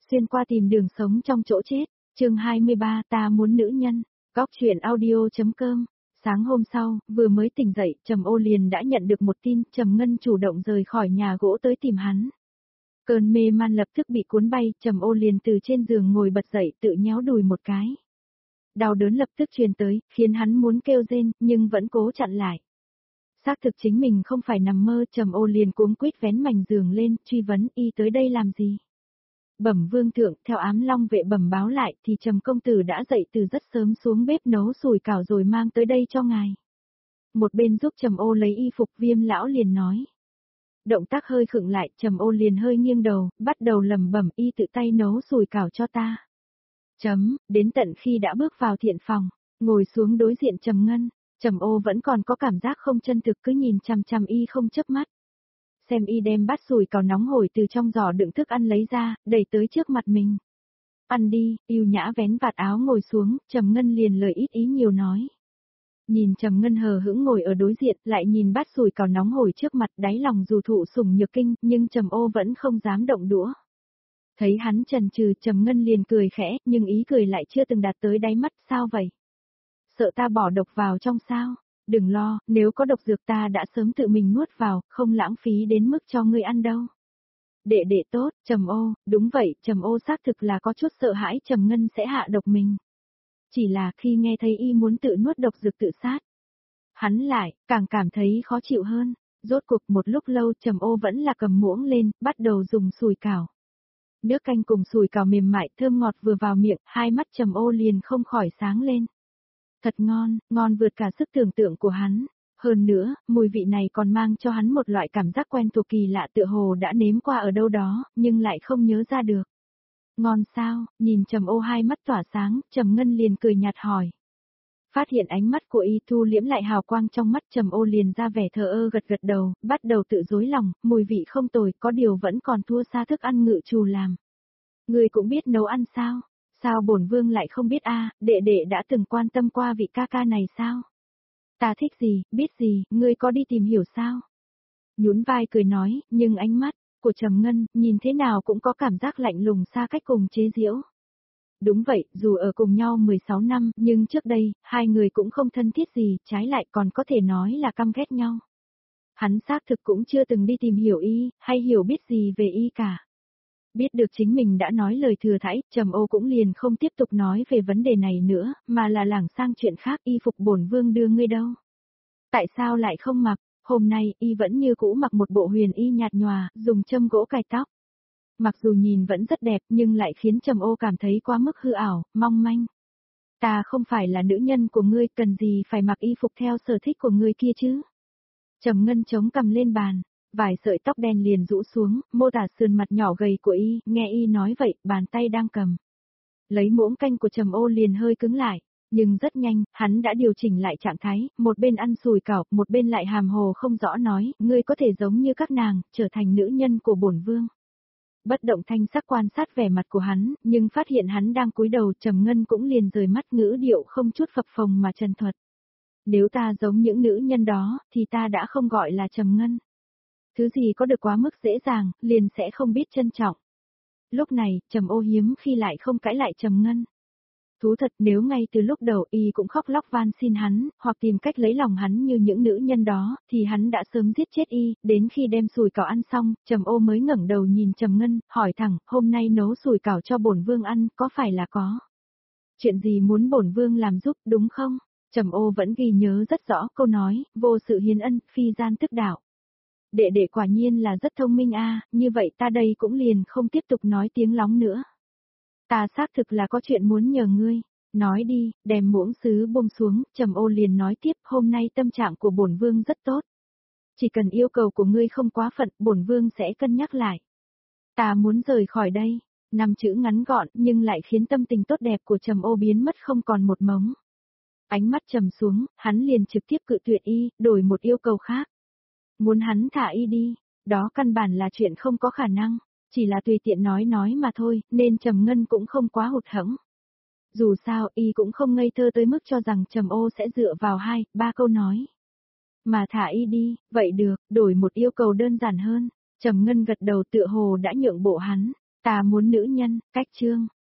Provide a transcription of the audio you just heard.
Xuyên qua tìm đường sống trong chỗ chết, chương 23 ta muốn nữ nhân, góc truyện audio.com. Sáng hôm sau, vừa mới tỉnh dậy, Trầm Ô liền đã nhận được một tin, Trầm Ngân chủ động rời khỏi nhà gỗ tới tìm hắn. Cơn mê man lập tức bị cuốn bay, Trầm Ô liền từ trên giường ngồi bật dậy tự nhéo đùi một cái. Đau đớn lập tức truyền tới, khiến hắn muốn kêu rên, nhưng vẫn cố chặn lại. Xác thực chính mình không phải nằm mơ, Trầm Ô liền cuống quýt vén mành giường lên, truy vấn y tới đây làm gì. Bẩm vương thượng, theo ám long vệ bẩm báo lại thì Trầm công tử đã dậy từ rất sớm xuống bếp nấu sủi cảo rồi mang tới đây cho ngài. Một bên giúp Trầm Ô lấy y phục, Viêm lão liền nói. Động tác hơi khựng lại, Trầm Ô liền hơi nghiêng đầu, bắt đầu lẩm bẩm, y tự tay nấu sủi cảo cho ta. Đến tận khi đã bước vào thiện phòng, ngồi xuống đối diện Trầm Ngân, Trầm Ô vẫn còn có cảm giác không chân thực, cứ nhìn chằm chằm y không chớp mắt. Xem y đem bát sủi cảo nóng hổi từ trong giỏ đựng thức ăn lấy ra, đẩy tới trước mặt mình. Ăn đi, yêu nhã vén vạt áo ngồi xuống, Trầm Ngân liền lời ít ý nhiều nói. Nhìn Trầm Ngân hờ hững ngồi ở đối diện, lại nhìn bát sủi cảo nóng hổi trước mặt, đáy lòng dù thụ sủng nhược kinh, nhưng Trầm Ô vẫn không dám động đũa. Thấy hắn chần chừ, Trầm Ngân liền cười khẽ, nhưng ý cười lại chưa từng đạt tới đáy mắt, sao vậy? Sợ ta bỏ độc vào trong sao? Đừng lo, nếu có độc dược ta đã sớm tự mình nuốt vào, không lãng phí đến mức cho ngươi ăn đâu. Đệ đệ tốt, Trầm Ô, đúng vậy, Trầm Ô xác thực là có chút sợ hãi Trầm Ngân sẽ hạ độc mình. Chỉ là khi nghe thấy y muốn tự nuốt độc dược tự sát, hắn lại, càng cảm thấy khó chịu hơn. Rốt cuộc một lúc lâu Trầm Ô vẫn là cầm muỗng lên, bắt đầu dùng sủi cảo. Nước canh cùng sủi cảo mềm mại thơm ngọt vừa vào miệng, hai mắt Trầm Ô liền không khỏi sáng lên. Thật ngon, ngon vượt cả sức tưởng tượng của hắn. Hơn nữa, mùi vị này còn mang cho hắn một loại cảm giác quen thuộc kỳ lạ, tựa hồ đã nếm qua ở đâu đó, nhưng lại không nhớ ra được. Ngon sao? Nhìn Trầm Ô hai mắt tỏa sáng, Trầm Ngân liền cười nhạt hỏi. Phát hiện ánh mắt của y thu liễm lại hào quang trong mắt, Trầm Ô liền ra vẻ thờ ơ gật gật đầu, bắt đầu tự dối lòng, mùi vị không tồi, có điều vẫn còn thua xa thức ăn ngự trù làm. Người cũng biết nấu ăn sao? Sao bổn vương lại không biết a? Đệ đệ đã từng quan tâm qua vị ca ca này sao? Ta thích gì, biết gì, ngươi có đi tìm hiểu sao? Nhún vai cười nói, nhưng ánh mắt của Trầm Ngân, nhìn thế nào cũng có cảm giác lạnh lùng xa cách cùng chế giễu. Đúng vậy, dù ở cùng nhau 16 năm, nhưng trước đây, hai người cũng không thân thiết gì, trái lại còn có thể nói là căm ghét nhau. Hắn xác thực cũng chưa từng đi tìm hiểu y, hay hiểu biết gì về y cả. Biết được chính mình đã nói lời thừa thãi, Trầm Ô cũng liền không tiếp tục nói về vấn đề này nữa, mà là lảng sang chuyện khác, y phục bổn vương đưa ngươi đâu. Tại sao lại không mặc, hôm nay y vẫn như cũ mặc một bộ huyền y nhạt nhòa, dùng châm gỗ cài tóc. Mặc dù nhìn vẫn rất đẹp nhưng lại khiến Trầm Ô cảm thấy quá mức hư ảo, mong manh. Ta không phải là nữ nhân của ngươi, cần gì phải mặc y phục theo sở thích của ngươi kia chứ. Trầm Ngân chống cằm lên bàn. Vài sợi tóc đen liền rũ xuống, mô tả sườn mặt nhỏ gầy của y, nghe y nói vậy, bàn tay đang cầm. Lấy muỗng canh của Trầm Ô liền hơi cứng lại, nhưng rất nhanh, hắn đã điều chỉnh lại trạng thái, một bên ăn sủi cảo, một bên lại hàm hồ không rõ nói, ngươi có thể giống như các nàng, trở thành nữ nhân của bổn vương. Bất động thanh sắc quan sát vẻ mặt của hắn, nhưng phát hiện hắn đang cúi đầu, Trầm Ngân cũng liền rời mắt, ngữ điệu không chút phập phồng mà trần thuật. Nếu ta giống những nữ nhân đó, thì ta đã không gọi là Trầm Ngân. Thứ gì có được quá mức dễ dàng, liền sẽ không biết trân trọng. Lúc này, Trầm Ô hiếm khi lại không cãi lại Trầm Ngân. Thú thật, nếu ngay từ lúc đầu y cũng khóc lóc van xin hắn, hoặc tìm cách lấy lòng hắn như những nữ nhân đó, thì hắn đã sớm giết chết y. Đến khi đem sủi cảo ăn xong, Trầm Ô mới ngẩng đầu nhìn Trầm Ngân, hỏi thẳng, hôm nay nấu sủi cảo cho bổn vương ăn, có phải là có chuyện gì muốn bổn vương làm giúp, đúng không? Trầm Ô vẫn ghi nhớ rất rõ câu nói, vô sự hiến ân, phi gian tức đạo. Đệ đệ quả nhiên là rất thông minh a, như vậy ta đây cũng liền không tiếp tục nói tiếng lóng nữa. Ta xác thực là có chuyện muốn nhờ ngươi, nói đi, đem muỗng sứ buông xuống, Trầm Ô liền nói tiếp, hôm nay tâm trạng của bổn vương rất tốt. Chỉ cần yêu cầu của ngươi không quá phận, bổn vương sẽ cân nhắc lại. Ta muốn rời khỏi đây, 5 chữ ngắn gọn nhưng lại khiến tâm tình tốt đẹp của Trầm Ô biến mất không còn một mống. Ánh mắt trầm xuống, hắn liền trực tiếp cự tuyệt y, đổi một yêu cầu khác. Muốn hắn thả y đi, đó căn bản là chuyện không có khả năng, chỉ là tùy tiện nói mà thôi, nên Trầm Ngân cũng không quá hụt hẫng. Dù sao, y cũng không ngây thơ tới mức cho rằng Trầm Ô sẽ dựa vào 2-3 câu nói mà thả y đi, vậy được, đổi một yêu cầu đơn giản hơn. Trầm Ngân gật đầu, tựa hồ đã nhượng bộ hắn. Ta muốn nữ nhân, cách chương.